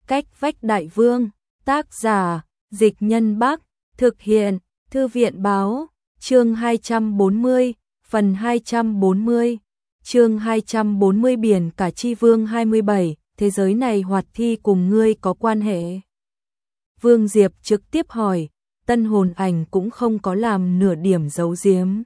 Cách vách đại vương, tác giả, Dịch Nhân Bắc, thực hiện, Thư viện báo, chương 240, phần 240, chương 240 biển cả chi vương 27, thế giới này hoạt thi cùng ngươi có quan hệ. Vương Diệp trực tiếp hỏi, Tân Hồn Ảnh cũng không có làm nửa điểm giấu giếm.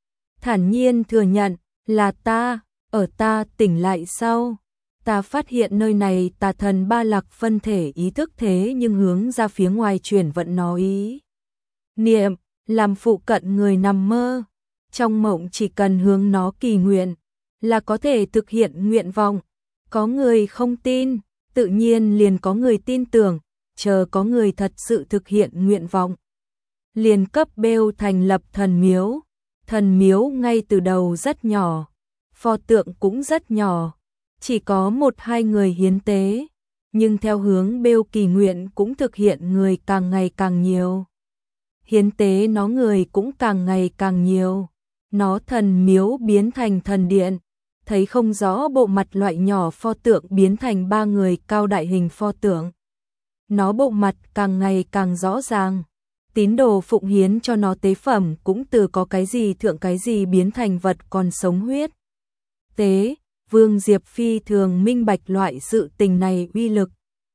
Thản nhiên thừa nhận, là ta, ở ta tỉnh lại sau. Ta phát hiện nơi này tà thần ba lạc phân thể ý thức thế nhưng hướng ra phía ngoài chuyển vận nó ý niệm, làm phụ cận người nằm mơ. Trong mộng chỉ cần hướng nó kỳ nguyện, là có thể thực hiện nguyện vọng. Có người không tin, tự nhiên liền có người tin tưởng, chờ có người thật sự thực hiện nguyện vọng. Liền cấp bêu thành lập thần miếu. Thần miếu ngay từ đầu rất nhỏ, pho tượng cũng rất nhỏ. Chỉ có 1-2 người hiến tế, nhưng theo hướng bêu kỳ nguyện cũng thực hiện người càng ngày càng nhiều. Hiến tế nó người cũng càng ngày càng nhiều. Nó thần miếu biến thành thần điện, thấy không rõ bộ mặt loại nhỏ pho tượng biến thành 3 người cao đại hình pho tượng. Nó bộ mặt càng ngày càng rõ ràng, tín đồ phụng hiến cho nó tế phẩm cũng từ có cái gì thượng cái gì biến thành vật còn sống huyết tế. Vương Diệp phi thường minh bạch loại sự tình này uy lực.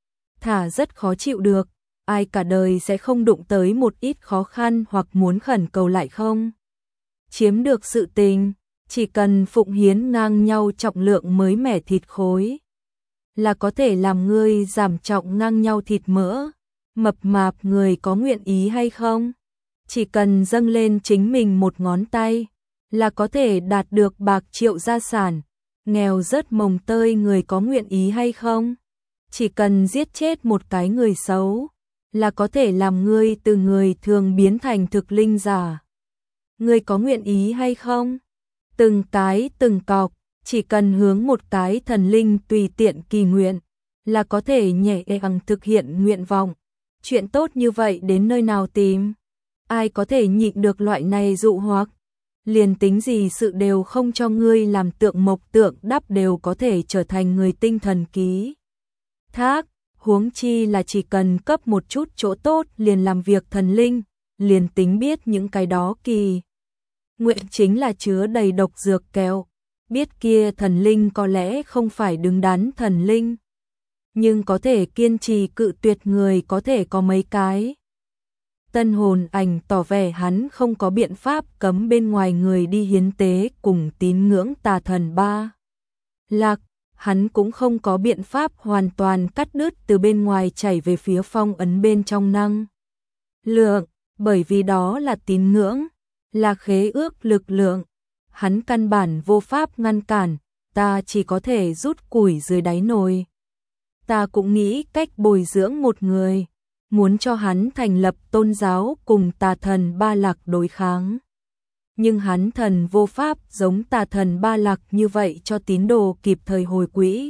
Thả rất khó chịu được, ai cả đời sẽ không đụng tới một ít khó khăn hoặc muốn khẩn cầu lại không chiếm được sự tình, chỉ cần phụng hiến ngang nhau trọng lượng mới mẻ thịt khối, là có thể làm ngươi giảm trọng ngang nhau thịt mỡ. Mập mạp người có nguyện ý hay không? Chỉ cần dâng lên chính mình một ngón tay, là có thể đạt được bạc triệu gia sản. Nghèo rớt mồng tơi người có nguyện ý hay không? Chỉ cần giết chết một cái người xấu, là có thể làm ngươi từ người thường biến thành thực linh giả. Ngươi có nguyện ý hay không? Từng cái từng cọc, chỉ cần hướng một cái thần linh tùy tiện kỳ nguyện, là có thể nhẹ nhàng thực hiện nguyện vọng. Chuyện tốt như vậy đến nơi nào tìm? Ai có thể nhịn được loại này dụ hoặc? Liền tính gì sự đều không cho ngươi làm tượng mộc tượng đắp đều có thể trở thành người tinh thần ký thác, huống chi là chỉ cần cấp một chút chỗ tốt liền làm việc thần linh, liền tính biết những cái đó kỳ nguyện chính là chứa đầy độc dược kẹo, biết kia thần linh có lẽ không phải đứng đắn thần linh, nhưng có thể kiên trì cự tuyệt người có thể có mấy cái. Tân Hồn Ảnh tỏ vẻ hắn không có biện pháp cấm bên ngoài người đi hiến tế cùng tín ngưỡng tà thần ba lạc, hắn cũng không có biện pháp hoàn toàn cắt đứt từ bên ngoài chảy về phía phong ấn bên trong năng lượng, bởi vì đó là tín ngưỡng, là khế ước lực lượng, hắn căn bản vô pháp ngăn cản, ta chỉ có thể rút củi dưới đáy nồi. Ta cũng nghĩ cách bồi dưỡng một người, muốn cho hắn thành lập tôn giáo cùng tà thần ba lạc đối kháng. Nhưng hắn thần vô pháp giống tà thần ba lạc như vậy cho tín đồ kịp thời hồi quỹ.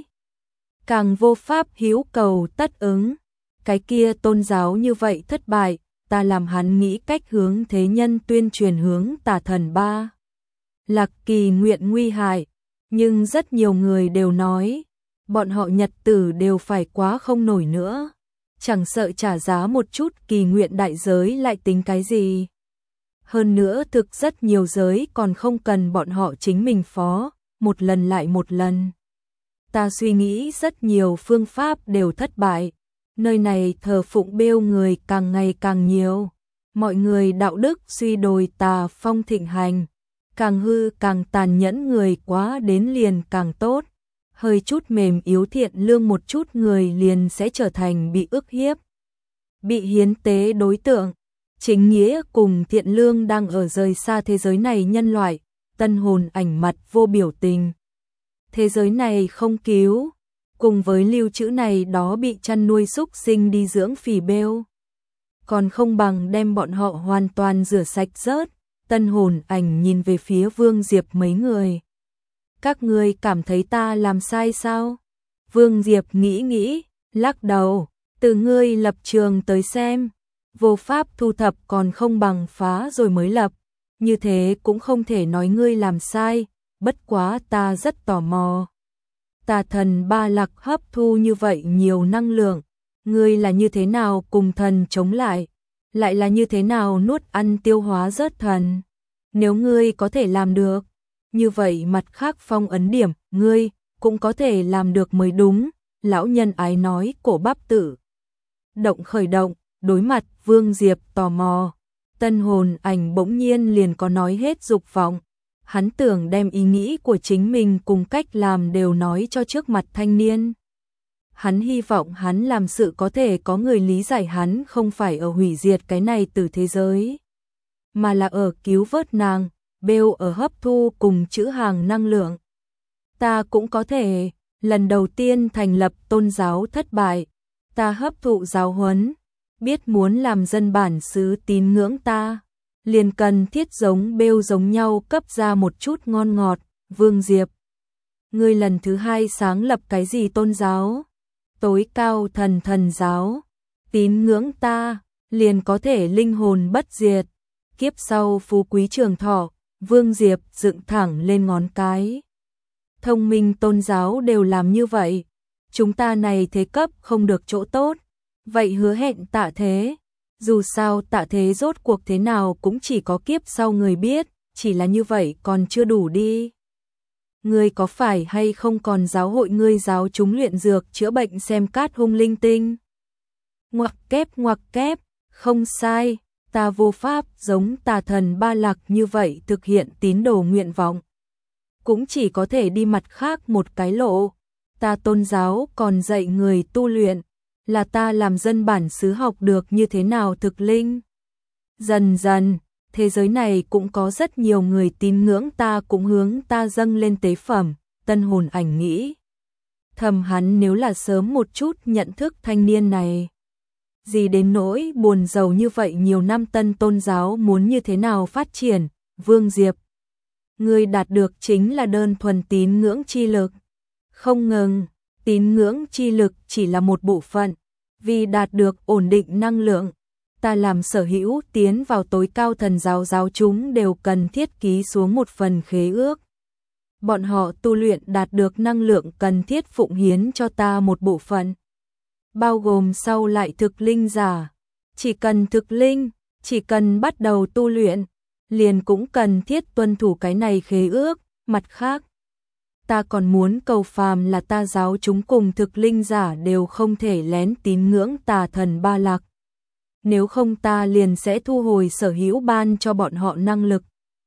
Càng vô pháp hiếu cầu tất ứng, cái kia tôn giáo như vậy thất bại, ta làm hắn nghĩ cách hướng thế nhân tuyên truyền hướng tà thần ba lạc kỳ nguyện nguy hại. Nhưng rất nhiều người đều nói, bọn họ nhật tử đều phải quá không nổi nữa. Chẳng sợ trả giá một chút kỳ nguyện đại giới lại tính cái gì. Hơn nữa thực rất nhiều giới còn không cần bọn họ chính mình phó, một lần lại một lần. Ta suy nghĩ rất nhiều phương pháp đều thất bại. Nơi này thờ phụng bêu người càng ngày càng nhiều. Mọi người đạo đức suy đồi tà phong thịnh hành. Càng hư càng tàn nhẫn người quá đến liền càng tốt. Hơi chút mềm yếu thiện lương một chút người liền sẽ trở thành bị ức hiếp, bị hiến tế đối tượng. Chính nghĩa cùng thiện lương đang ở rời xa thế giới này nhân loại. Tân Hồn Ảnh mặt vô biểu tình. Thế giới này không cứu, cùng với lưu trữ này đó bị chăn nuôi súc sinh đi dưỡng phì bêu, còn không bằng đem bọn họ hoàn toàn rửa sạch rớt. Tân Hồn Ảnh nhìn về phía Vương Diệp mấy người. Các ngươi cảm thấy ta làm sai sao? Vương Diệp nghĩ, lắc đầu, từ ngươi lập trường tới xem, vô pháp thu thập còn không bằng phá rồi mới lập, như thế cũng không thể nói ngươi làm sai, bất quá ta rất tò mò. Tà thần ba lạc hấp thu như vậy nhiều năng lượng, Ngươi là như thế nào cùng thần chống lại là như thế nào nuốt ăn tiêu hóa rớt thần. Nếu ngươi có thể làm được, như vậy mặt khác phong ấn điểm, ngươi cũng có thể làm được mới đúng. Lão nhân ái nói, cổ bắp tự động khởi động, đối mặt Vương Diệp tò mò. Tân hồn ảnh bỗng nhiên liền có nói hết dục vọng. Hắn tưởng đem ý nghĩ của chính mình cùng cách làm đều nói cho trước mặt thanh niên. Hắn hy vọng hắn làm sự có thể có người lý giải hắn không phải ở hủy diệt cái này từ thế giới, mà là ở cứu vớt nàng, Bêu ở hấp thu cùng chữ hàng năng lượng. Ta cũng có thể, lần đầu tiên thành lập tôn giáo thất bại, ta hấp thụ giáo huấn, biết muốn làm dân bản xứ tín ngưỡng ta, liền cần thiết giống Bêu giống nhau cấp ra một chút ngon ngọt. Vương Diệp, ngươi lần thứ hai sáng lập cái gì tôn giáo? Tối cao thần giáo, tín ngưỡng ta, liền có thể linh hồn bất diệt, kiếp sau phú quý trường thọ. Vương Diệp dựng thẳng lên ngón cái. Thông minh tôn giáo đều làm như vậy, chúng ta này thế cấp không được chỗ tốt, vậy hứa hẹn tạ thế. Dù sao tạ thế rốt cuộc thế nào cũng chỉ có kiếp sau người biết, chỉ là như vậy còn chưa đủ đi. Ngươi có phải hay không còn giáo hội ngươi giáo chúng luyện dược chữa bệnh xem cát hung linh tinh? Ngoặc kép, không sai, ta vô pháp giống tà thần Ba Lạc như vậy thực hiện tín đồ nguyện vọng. Cũng chỉ có thể đi mặt khác một cái lộ. Ta tôn giáo còn dạy người tu luyện, là ta làm dân bản xứ học được như thế nào thực linh. Dần dần, thế giới này cũng có rất nhiều người tín ngưỡng ta cũng hướng ta dâng lên tế phẩm. Tân hồn ảnh nghĩ thầm hắn nếu là sớm một chút nhận thức thanh niên này, gì đến nỗi buồn giàu như vậy nhiều năm tân tôn giáo muốn như thế nào phát triển. Vương Diệp, ngươi đạt được chính là đơn thuần tín ngưỡng chi lực. Không ngừng, tín ngưỡng chi lực chỉ là một bộ phận, vì đạt được ổn định năng lượng, ta làm sở hữu tiến vào tối cao thần giáo giáo chúng đều cần thiết ký xuống một phần khế ước. Bọn họ tu luyện đạt được năng lượng cần thiết phụng hiến cho ta một bộ phận, bao gồm sau lại thực linh giả. Chỉ cần thực linh, chỉ cần bắt đầu tu luyện, liền cũng cần thiết tuân thủ cái này khế ước. Mặt khác, ta còn muốn cầu phàm là ta giáo chúng cùng thực linh giả đều không thể lén tín ngưỡng tà thần Ba Lạc. Nếu không ta liền sẽ thu hồi sở hữu ban cho bọn họ năng lực.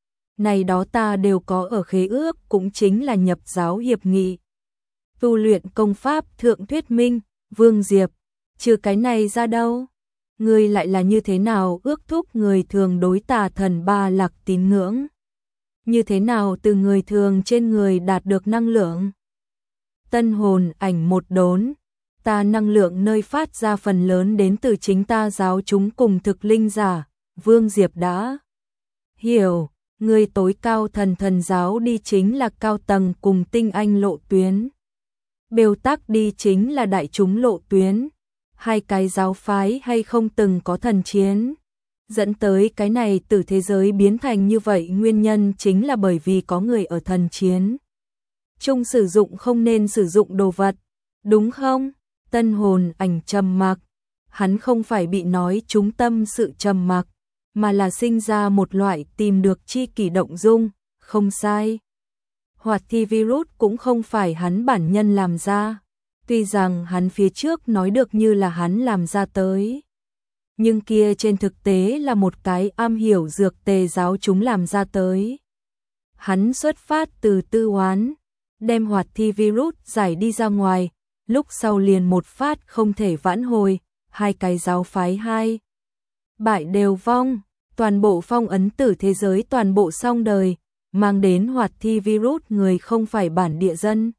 Này đó ta đều có ở khế ước, cũng chính là nhập giáo hiệp nghị. Tu luyện công pháp thượng thuyết minh. Vương Diệp, trừ cái này ra đâu? Ngươi lại là như thế nào ước thúc người thường đối tà thần Ba Lạc tín ngưỡng? Như thế nào từ người thường trên người đạt được năng lượng? Tân hồn ảnh một đốn, ta năng lượng nơi phát ra phần lớn đến từ chính ta giáo chúng cùng thực linh giả. Vương Diệp đã hiểu, người tối cao thần giáo đi chính là cao tầng cùng tinh anh lộ tuyến. Bêu tắc đi chính là đại chúng lộ tuyến. Hai cái giáo phái hay không từng có thần chiến, dẫn tới cái này từ thế giới biến thành như vậy nguyên nhân chính là bởi vì có người ở thần chiến chung sử dụng không nên sử dụng đồ vật, đúng không? Tân hồn ảnh trầm mặc, hắn không phải bị nói trúng tâm sự trầm mặc, mà là sinh ra một loại tìm được chi kỷ động dung. Không sai, hoạt thi virus cũng không phải hắn bản nhân làm ra, tuy rằng hắn phía trước nói được như là hắn làm ra tới, nhưng kia trên thực tế là một cái am hiểu dược tề giáo chúng làm ra tới. Hắn xuất phát từ tư oán, đem hoạt thi virus giải đi ra ngoài, lúc sau liền một phát không thể vãn hồi, hai cái giáo phái hai bại đều vong, toàn bộ phong ấn tử thế giới toàn bộ xong đời, mang đến hoạt thi virus người không phải bản địa dân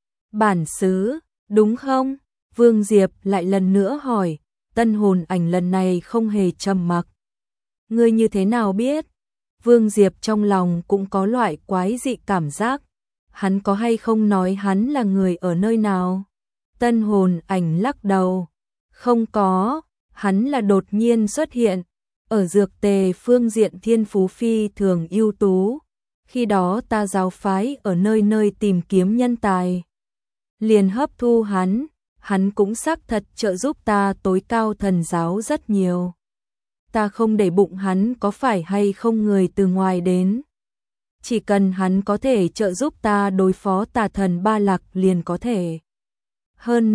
bản xứ, đúng không? Vương Diệp lại lần nữa hỏi. Tân hồn ảnh lần này không hề trầm mặc. Ngươi như thế nào biết? Vương Diệp trong lòng cũng có loại quái dị cảm giác. Hắn có hay không nói hắn là người ở nơi nào? Tân hồn ảnh lắc đầu. Không có, hắn là đột nhiên xuất hiện. Ở dược tề phương diện thiên phú phi thường ưu tú. Khi đó ta giáo phái ở nơi nơi tìm kiếm nhân tài, liền hấp thu hắn. hắn cũng xác thật trợ giúp ta tối cao thần giáo rất nhiều. Ta không để bụng hắn có phải hay không người từ ngoài đến. Chỉ cần hắn có thể trợ giúp ta đối phó tà thần Ba Lạc liền có thể. Hơn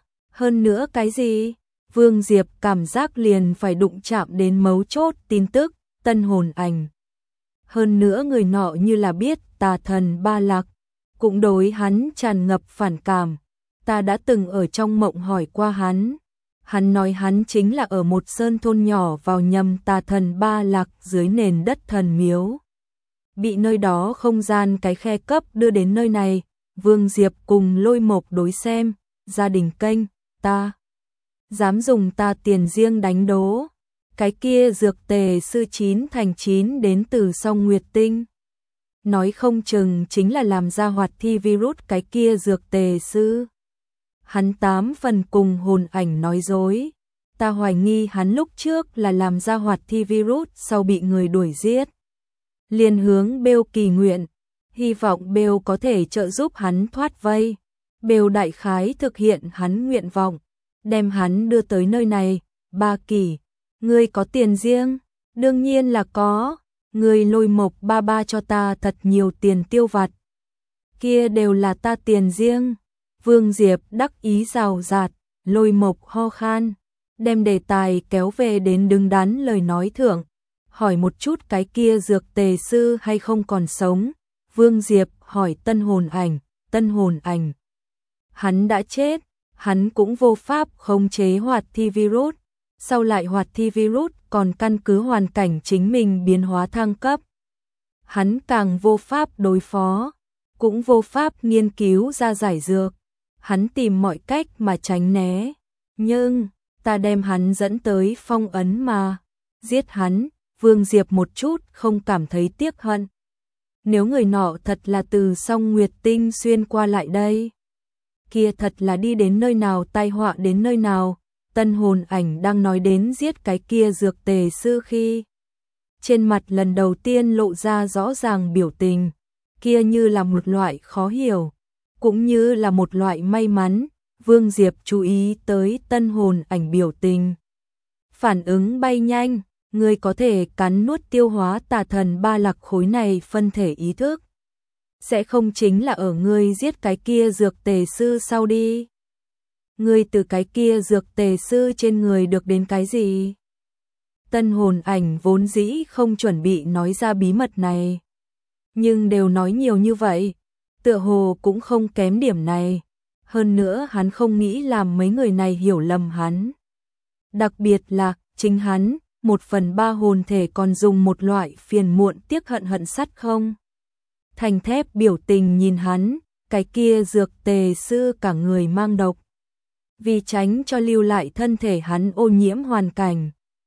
nữa cái gì? Vương Diệp cảm giác liền phải đụng chạm đến mấu chốt tin tức, tân hồn ảnh. Hơn nữa người nọ như là biết tà thần Ba Lạc, cũng đối hắn tràn ngập phản cảm. Ta đã từng ở trong mộng hỏi qua hắn. Hắn nói hắn chính là ở một sơn thôn nhỏ vào nhầm tà thần Ba Lạc dưới nền đất thần miếu. Bị nơi đó không gian cái khe cấp đưa đến nơi này, Vương Diệp cùng Lôi Mộc đối xem, gia đình kênh, ta dám dùng ta tiền riêng đánh đố. Cái kia dược tề sư 9 thành 9 đến từ Song Nguyệt Tinh. Nói không chừng chính là làm ra hoạt thi virus cái kia dược tề sư. Hắn 8 phần cùng hồn ảnh nói dối. Ta hoài nghi hắn lúc trước là làm ra hoạt thi virus sau bị người đuổi giết. Liên hướng Bêu kỳ nguyện, hy vọng Bêu có thể trợ giúp hắn thoát vây. Bêu đại khái thực hiện hắn nguyện vọng, đem hắn đưa tới nơi này. Ba Kỳ, ngươi có tiền riêng? Đương nhiên là có, ngươi Lôi Mộc ba ba cho ta thật nhiều tiền tiêu vặt. Kia đều là ta tiền riêng. Vương Diệp đắc ý rào rạt, Lôi Mộc ho khan, đem đề tài kéo về đến đứng đắn lời nói thưởng. Hỏi một chút cái kia dược tề sư hay không còn sống. Vương Diệp hỏi tân hồn ảnh. Hắn đã chết, hắn cũng vô pháp khống chế hoạt thi virus. Sau lại hoạt thi virus còn căn cứ hoàn cảnh chính mình biến hóa thăng cấp. Hắn càng vô pháp đối phó, cũng vô pháp nghiên cứu ra giải dược. Hắn tìm mọi cách mà tránh né. Nhưng, ta đem hắn dẫn tới phong ấn mà. Giết hắn, Vương Diệp một chút không cảm thấy tiếc hận. Nếu người nọ thật là từ Song Nguyệt Tinh xuyên qua lại đây, kia thật là đi đến nơi nào tai họa đến nơi nào. Tân hồn ảnh đang nói đến giết cái kia dược tề sư khi trên mặt lần đầu tiên lộ ra rõ ràng biểu tình, kia như là một loại khó hiểu, cũng như là một loại may mắn. Vương Diệp chú ý tới tân hồn ảnh biểu tình. Phản ứng bay nhanh, ngươi có thể cắn nuốt tiêu hóa tà thần Ba Lạc khối này phân thể ý thức. Sẽ không chính là ở ngươi giết cái kia dược tề sư sau đi. Ngươi từ cái kia dược tề sư trên người được đến cái gì? Tân hồn ảnh vốn dĩ không chuẩn bị nói ra bí mật này. Nhưng đều nói nhiều như vậy, tựa hồ cũng không kém điểm này. Hơn nữa hắn không nghĩ làm mấy người này hiểu lầm hắn. Đặc biệt là, chính hắn, 1/3 hồn thể còn dùng một loại phiền muộn tiếc hận sắt không. Thành thép biểu tình nhìn hắn, cái kia dược tề sư cả người mang độc. Vì tránh cho lưu lại thân thể hắn ô nhiễm hoàn cảnh,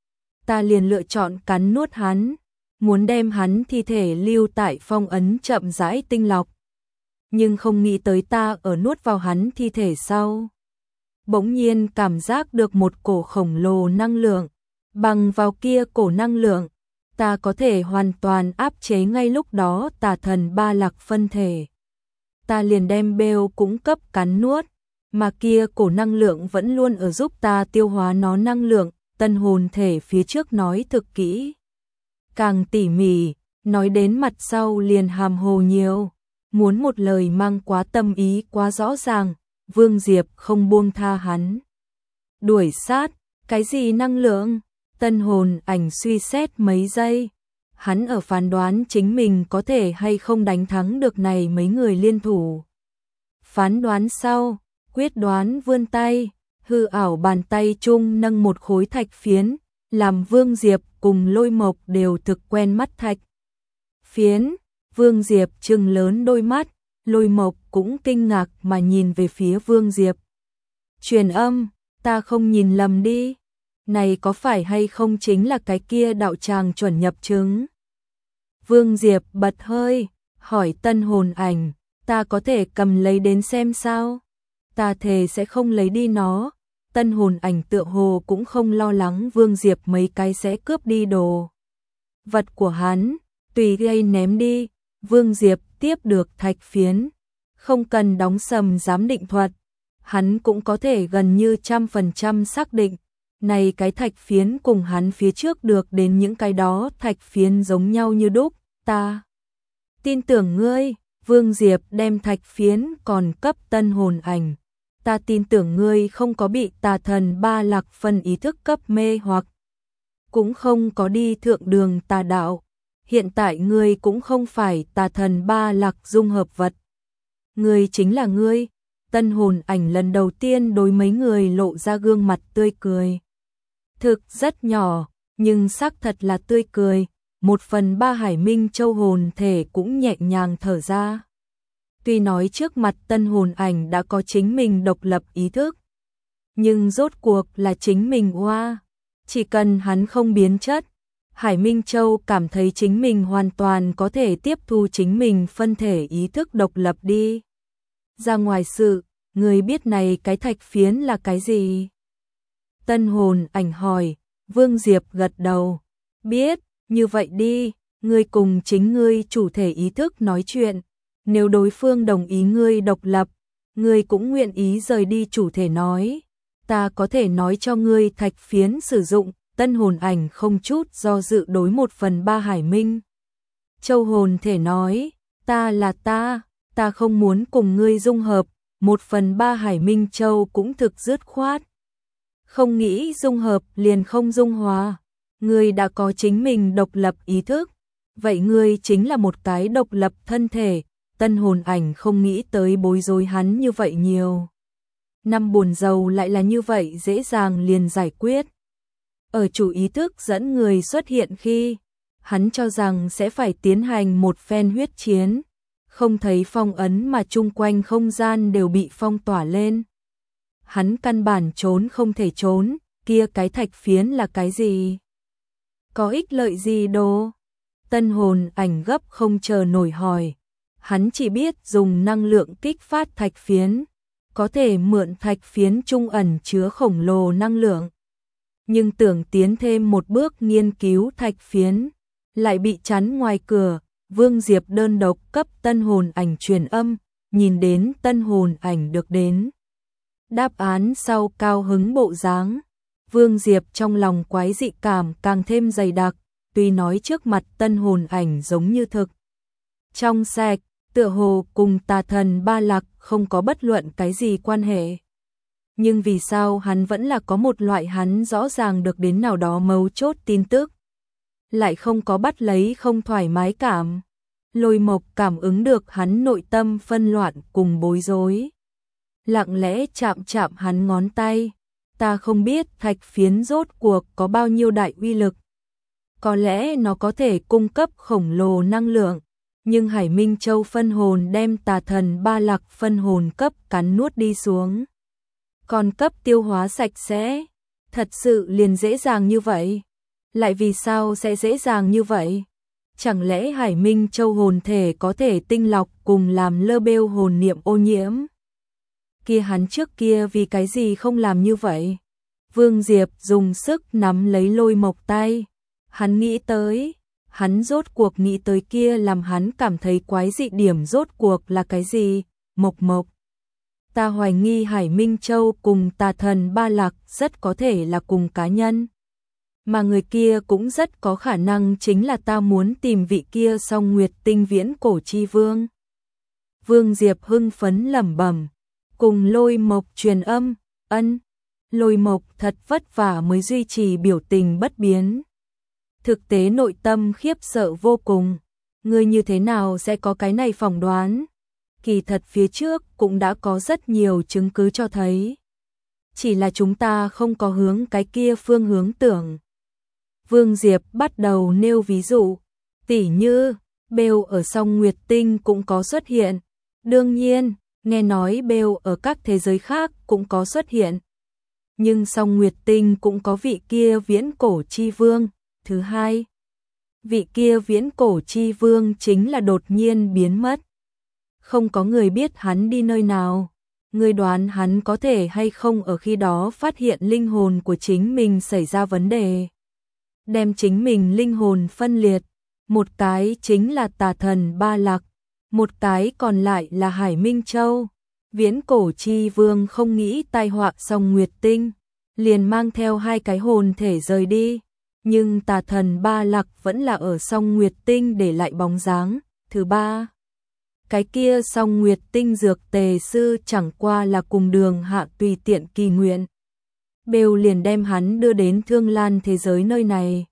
ta liền lựa chọn cắn nuốt hắn, muốn đem hắn thi thể lưu tại phong ấn chậm rãi tinh lọc. Nhưng không nghĩ tới ta ở nuốt vào hắn thi thể sau, bỗng nhiên cảm giác được một cổ khổng lồ năng lượng, bằng vào kia cổ năng lượng, ta có thể hoàn toàn áp chế ngay lúc đó tà thần Ba Lạc phân thể. Ta liền đem Bêu cũng cấp cắn nuốt, mà kia cổ năng lượng vẫn luôn ở giúp ta tiêu hóa nó năng lượng. Tân hồn thể phía trước nói thực kỹ, càng tỉ mỉ, nói đến mặt sau liền hàm hồ nhiều, muốn một lời mang quá tâm ý quá rõ ràng. Vương Diệp không buông tha hắn. Đuổi sát, cái gì năng lượng? Tân hồn ảnh suy xét mấy giây, hắn ở phán đoán chính mình có thể hay không đánh thắng được này mấy người liên thủ. Phán đoán sau, quyết đoán vươn tay, hư ảo bàn tay chung nâng một khối thạch phiến, làm Vương Diệp cùng Lôi Mộc đều thực quen mắt thạch phiến. Vương Diệp trừng lớn đôi mắt, Lôi Mộc cũng kinh ngạc mà nhìn về phía Vương Diệp. Truyền âm, ta không nhìn lầm đi, này có phải hay không chính là cái kia đạo tràng chuẩn nhập chứng? Vương Diệp bật hơi, hỏi tân hồn ảnh, ta có thể cầm lấy đến xem sao? Ta thề sẽ không lấy đi nó. Tân hồn ảnh tựa hồ cũng không lo lắng Vương Diệp mấy cái sẽ cướp đi đồ vật của hắn, tùy gây ném đi. Vương Diệp tiếp được thạch phiến, không cần đóng sầm giám định thuật. hắn cũng có thể gần như 100% xác định, này cái thạch phiến cùng hắn phía trước được đến những cái đó thạch phiến giống nhau như đúc, ta tin tưởng ngươi. Vương Diệp đem thạch phiến còn cấp Tân Hồn Ảnh. Ta tin tưởng ngươi không có bị tà thần ba lạc phân ý thức cấp mê hoặc, cũng không có đi thượng đường tà đạo. Hiện tại ngươi cũng không phải tà thần ba lạc dung hợp vật. Ngươi chính là ngươi. Tân Hồn Ảnh lần đầu tiên đối mấy người lộ ra gương mặt tươi cười. Thực rất nhỏ, nhưng xác thật là tươi cười. 1/3 Hải Minh Châu hồn thể cũng nhẹ nhàng thở ra. Tuy nói trước mặt Tân Hồn Ảnh đã có chính mình độc lập ý thức, nhưng rốt cuộc là chính mình oa. Chỉ cần hắn không biến chất, Hải Minh Châu cảm thấy chính mình hoàn toàn có thể tiếp thu chính mình phân thể ý thức độc lập đi. Ra ngoài sự, người biết này cái thạch phiến là cái gì? Tân Hồn Ảnh hỏi. Vương Diệp gật đầu. Biết, như vậy đi, ngươi cùng chính ngươi chủ thể ý thức nói chuyện. Nếu đối phương đồng ý ngươi độc lập, ngươi cũng nguyện ý rời đi chủ thể nói. Ta có thể nói cho ngươi thạch phiến sử dụng. Tân Hồn Ảnh không chút do dự đối 1/3 Hải Minh Châu hồn thể nói. Ta là ta không muốn cùng ngươi dung hợp. 1/3 Hải Minh Châu cũng thực dứt khoát. Không nghĩ dung hợp liền không dung hòa. Ngươi đã có chính mình độc lập ý thức, vậy ngươi chính là một cái độc lập thân thể. Tân Hồn Ảnh không nghĩ tới bối rối hắn như vậy nhiều. Năm buồn rầu lại là như vậy dễ dàng liền giải quyết. Ở chủ ý thức dẫn người xuất hiện khi, hắn cho rằng sẽ phải tiến hành một phen huyết chiến, không thấy phong ấn mà chung quanh không gian đều bị phong tỏa lên. Hắn căn bản trốn không thể trốn, kia cái thạch phiến là cái gì? Có ích lợi gì đồ? Tân Hồn Ảnh gấp không chờ nổi hỏi. Hắn chỉ biết dùng năng lượng kích phát thạch phiến, có thể mượn thạch phiến trung ẩn chứa khổng lồ năng lượng. Nhưng tưởng tiến thêm một bước nghiên cứu thạch phiến, lại bị chắn ngoài cửa. Vương Diệp đơn độc cấp Tân Hồn Ảnh truyền âm, nhìn đến Tân Hồn Ảnh được đến đáp án sau cao hứng bộ dáng. Vương Diệp trong lòng quái dị cảm càng thêm dày đặc, tuy nói trước mặt Tân Hồn Ảnh giống như thực trong sạch, tựa hồ cùng tà thần ba lạc không có bất luận cái gì quan hệ. Nhưng vì sao hắn vẫn là có một loại hắn rõ ràng được đến nào đó mấu chốt tin tức, lại không có bắt lấy không thoải mái cảm. Lôi Mộc cảm ứng được hắn nội tâm phân loạn cùng bối rối, lặng lẽ chạm chạm hắn ngón tay. Ta không biết thạch phiến rốt cuộc có bao nhiêu đại uy lực. Có lẽ nó có thể cung cấp khổng lồ năng lượng, nhưng Hải Minh Châu phân hồn đem tà thần ba lạc phân hồn cấp cắn nuốt đi xuống, còn cấp tiêu hóa sạch sẽ. Thật sự liền dễ dàng như vậy? Lại vì sao sẽ dễ dàng như vậy? Chẳng lẽ Hải Minh Châu hồn thể có thể tinh lọc cùng làm lơ bêu hồn niệm ô nhiễm? Kia hắn trước kia vì cái gì không làm như vậy? Vương Diệp dùng sức nắm lấy Lôi Mộc tay. Hắn nghĩ tới, hắn rốt cuộc nghĩ tới kia làm hắn cảm thấy quái dị điểm rốt cuộc là cái gì? Mộc Mộc, ta hoài nghi Hải Minh Châu cùng tà thần ba lạc rất có thể là cùng cá nhân. Mà người kia cũng rất có khả năng chính là ta muốn tìm vị kia Song Nguyệt Tinh Viễn Cổ Chi Vương. Vương Diệp hưng phấn lẩm bẩm, cùng Lôi Mộc truyền âm. Ân. Lôi Mộc thật vất vả mới duy trì biểu tình bất biến. Thực tế nội tâm khiếp sợ vô cùng. Ngươi như thế nào sẽ có cái này phỏng đoán? Kỳ thật phía trước cũng đã có rất nhiều chứng cứ cho thấy. Chỉ là chúng ta không có hướng cái kia phương hướng tưởng. Vương Diệp bắt đầu nêu ví dụ, tỉ như, Bêu ở Song Nguyệt Tinh cũng có xuất hiện. Đương nhiên, nghe nói Bêu ở các thế giới khác cũng có xuất hiện. Nhưng Song Nguyệt Tinh cũng có vị kia Viễn Cổ Chi Vương. Thứ hai, vị kia Viễn Cổ Chi Vương chính là đột nhiên biến mất. Không có người biết hắn đi nơi nào. Người đoán hắn có thể hay không ở khi đó phát hiện linh hồn của chính mình xảy ra vấn đề, đem chính mình linh hồn phân liệt. Một cái chính là tà thần ba lạc, một cái còn lại là Hải Minh Châu. Viễn Cổ Chi Vương không nghĩ tai họa xong Nguyệt Tinh, liền mang theo 2 cái hồn thể rời đi, nhưng tà thần Ba Lặc vẫn là ở Song Nguyệt Tinh để lại bóng dáng. Thứ 3, cái kia Song Nguyệt Tinh dược tề sư chẳng qua là cùng Đường Hạ tùy tiện kỳ nguyện. Bêu liền đem hắn đưa đến Thương Lan thế giới nơi này.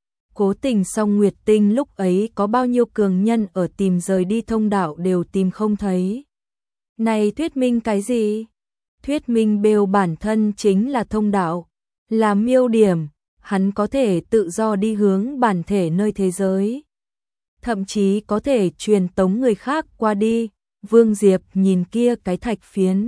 Cố tình Song Nguyệt Tinh lúc ấy có bao nhiêu cường nhân ở tìm rời đi thông đạo đều tìm không thấy. Này thuyết minh cái gì? Thuyết minh Bêu bản thân chính là thông đạo, là miêu điểm, hắn có thể tự do đi hướng bản thể nơi thế giới. Thậm chí có thể truyền tống người khác qua đi. Vương Diệp nhìn kia cái thạch phiến,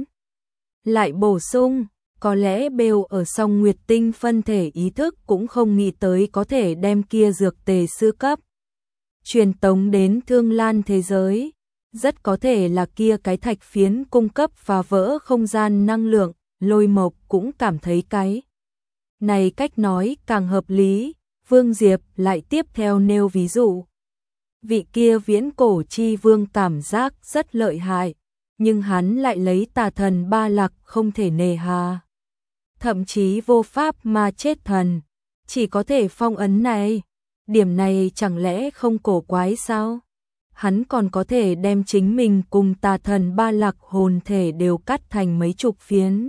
lại bổ sung, có lẽ Bêu ở Song Nguyệt Tinh phân thể ý thức cũng không nghĩ tới có thể đem kia dược tề sư cấp truyền tống đến Thương Lan thế giới. Rất có thể là kia cái thạch phiến cung cấp và vỡ không gian năng lượng. Lôi Mộc cũng cảm thấy cái này cách nói càng hợp lý. Vương Diệp lại tiếp theo nêu ví dụ. Vị kia Viễn Cổ Chi Vương cảm giác rất lợi hại, nhưng hắn lại lấy tà thần Ba Lặc không thể nề hà. Thậm chí vô pháp mà chết thần, chỉ có thể phong ấn này. Điểm này chẳng lẽ không cổ quái sao? Hắn còn có thể đem chính mình cùng tà thần Ba Lặc hồn thể đều cắt thành mấy chục phiến.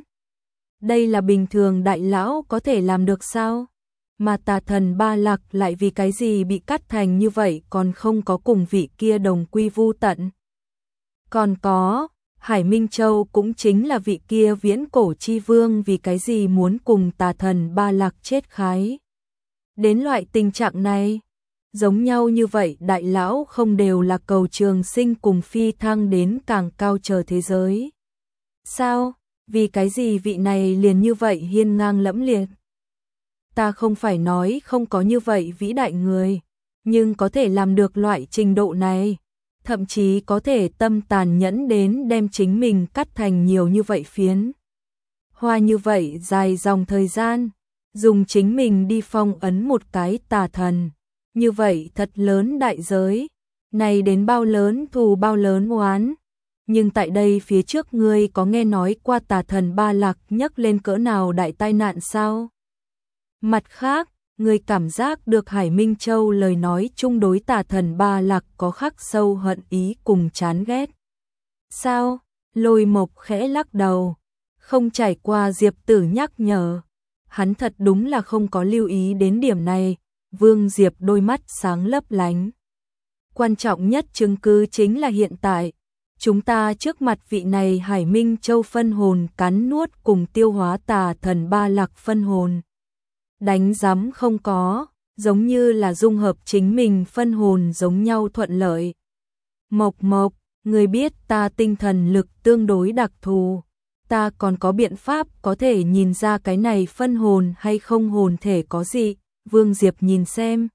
Đây là bình thường đại lão có thể làm được sao? Mà tà thần Ba Lặc lại vì cái gì bị cắt thành như vậy còn không có cùng vị kia đồng quy vu tận. Còn có, Hải Minh Châu cũng chính là vị kia Viễn Cổ Chi Vương vì cái gì muốn cùng tà thần Ba Lặc chết khái. Đến loại tình trạng này, giống nhau như vậy đại lão không đều là cầu trường sinh cùng phi thăng đến càng cao chờ thế giới. Sao? Vì cái gì vị này liền như vậy hiên ngang lẫm liệt? Ta không phải nói không có như vậy vĩ đại người, nhưng có thể làm được loại trình độ này, thậm chí có thể tâm tàn nhẫn đến đem chính mình cắt thành nhiều như vậy phiến. Hoa như vậy dài dòng thời gian, dùng chính mình đi phong ấn một cái tà thần, như vậy thật lớn đại giới, này đến bao lớn thù bao lớn oán. Nhưng tại đây phía trước ngươi có nghe nói qua tà thần Ba Lặc nhấc lên cỡ nào đại tai nạn sao? Mặt khác, người cảm giác được Hải Minh Châu lời nói chung đối tà thần Ba Lặc có khắc sâu hận ý cùng chán ghét. Sao? Lôi Mộc khẽ lắc đầu, không trải qua Diệp Tử nhắc nhở. Hắn thật đúng là không có lưu ý đến điểm này. Vương Diệp đôi mắt sáng lấp lánh. Quan trọng nhất chứng cứ chính là hiện tại, chúng ta trước mặt vị này Hải Minh Châu phân hồn cắn nuốt cùng tiêu hóa tà thần Ba Lặc phân hồn. Đánh giám không có, giống như là dung hợp chính mình phân hồn giống nhau thuận lợi. Mộc Mộc, người biết ta tinh thần lực tương đối đặc thù, ta còn có biện pháp có thể nhìn ra cái này phân hồn hay không hồn thể có gì. Vương Diệp nhìn xem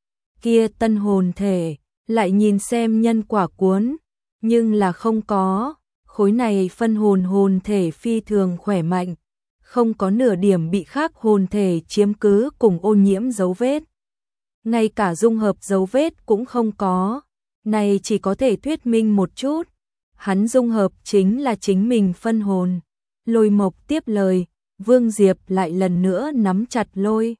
kia tân hồn thể, lại nhìn xem nhân quả cuốn, nhưng là không có. Khối này phân hồn thể phi thường khỏe mạnh, không có nửa điểm bị khác hồn thể chiếm cứ cùng ô nhiễm dấu vết. Ngay cả dung hợp dấu vết cũng không có. Này chỉ có thể thuyết minh một chút, hắn dung hợp chính là chính mình phân hồn. Lôi Mộc tiếp lời, Vương Diệp lại lần nữa nắm chặt Lôi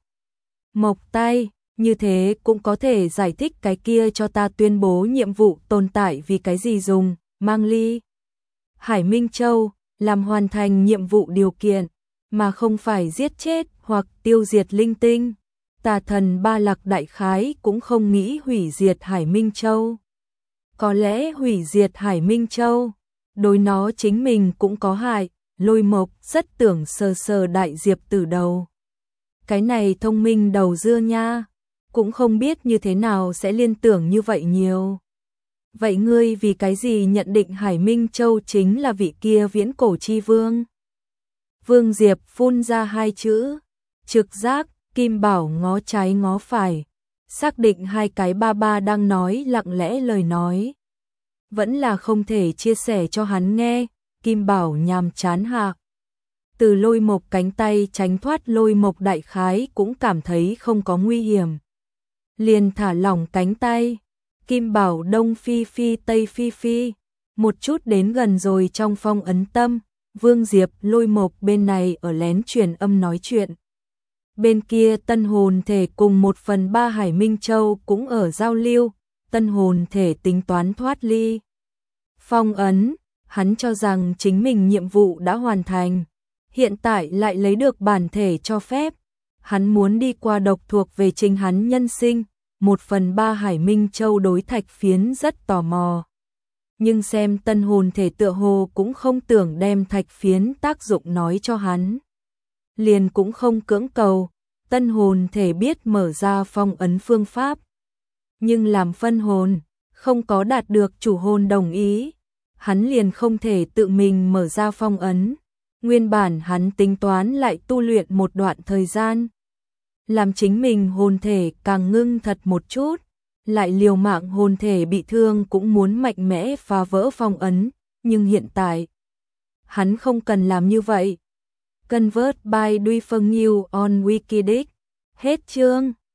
Mộc tay, như thế cũng có thể giải thích cái kia cho ta tuyên bố nhiệm vụ tồn tại vì cái gì dùng, mang ly Hải Minh Châu, làm hoàn thành nhiệm vụ điều kiện, mà không phải giết chết hoặc tiêu diệt linh tinh. Tà thần Ba Lặc đại khái cũng không nghĩ hủy diệt Hải Minh Châu. Có lẽ hủy diệt Hải Minh Châu, đối nó chính mình cũng có hại. Lôi Mộc rất tưởng sờ sờ đại Diệp Tử đầu. Cái này thông minh đầu dưa nha, cũng không biết như thế nào sẽ liên tưởng như vậy nhiều. Vậy ngươi vì cái gì nhận định Hải Minh Châu chính là vị kia Viễn Cổ Chi Vương? Vương Diệp phun ra 2 chữ, trực giác. Kim Bảo ngó trái ngó phải, xác định 2 cái ba ba đang nói lặng lẽ lời nói. Vẫn là không thể chia sẻ cho hắn nghe. Kim Bảo nhàm chán hạ. Từ Lôi Mộc cánh tay tránh thoát. Lôi Mộc đại khái cũng cảm thấy không có nguy hiểm, liền thả lỏng cánh tay. Kim Bảo đông phi phi tây phi phi, Một chút đến gần rồi trong phong ấn tâm, Vương Diệp Lôi Mộc bên này ở lén truyền âm nói chuyện. Bên kia tân hồn thể cùng 1/3 Hải Minh Châu cũng ở giao lưu, tân hồn thể tính toán thoát ly phong ấn, hắn cho rằng chính mình nhiệm vụ đã hoàn thành, hiện tại lại lấy được bản thể cho phép, hắn muốn đi qua độc thuộc về chính hắn nhân sinh, 1/3 Hải Minh Châu đối thạch phiến rất tò mò. Nhưng xem tân hồn thể tựa hồ cũng không tưởng đem thạch phiến tác dụng nói cho hắn. Liền cũng không cưỡng cầu, tân hồn thể biết mở ra phong ấn phương pháp. Nhưng làm phân hồn, không có đạt được chủ hồn đồng ý, hắn liền không thể tự mình mở ra phong ấn. Nguyên bản hắn tính toán lại tu luyện một đoạn thời gian. Làm chính mình hồn thể càng ngưng thật một chút, lại liều mạng hồn thể bị thương cũng muốn mạnh mẽ phá vỡ phong ấn, nhưng hiện tại, hắn không cần làm như vậy. Convert by Duy Phân New on Wikidic. Hết chương.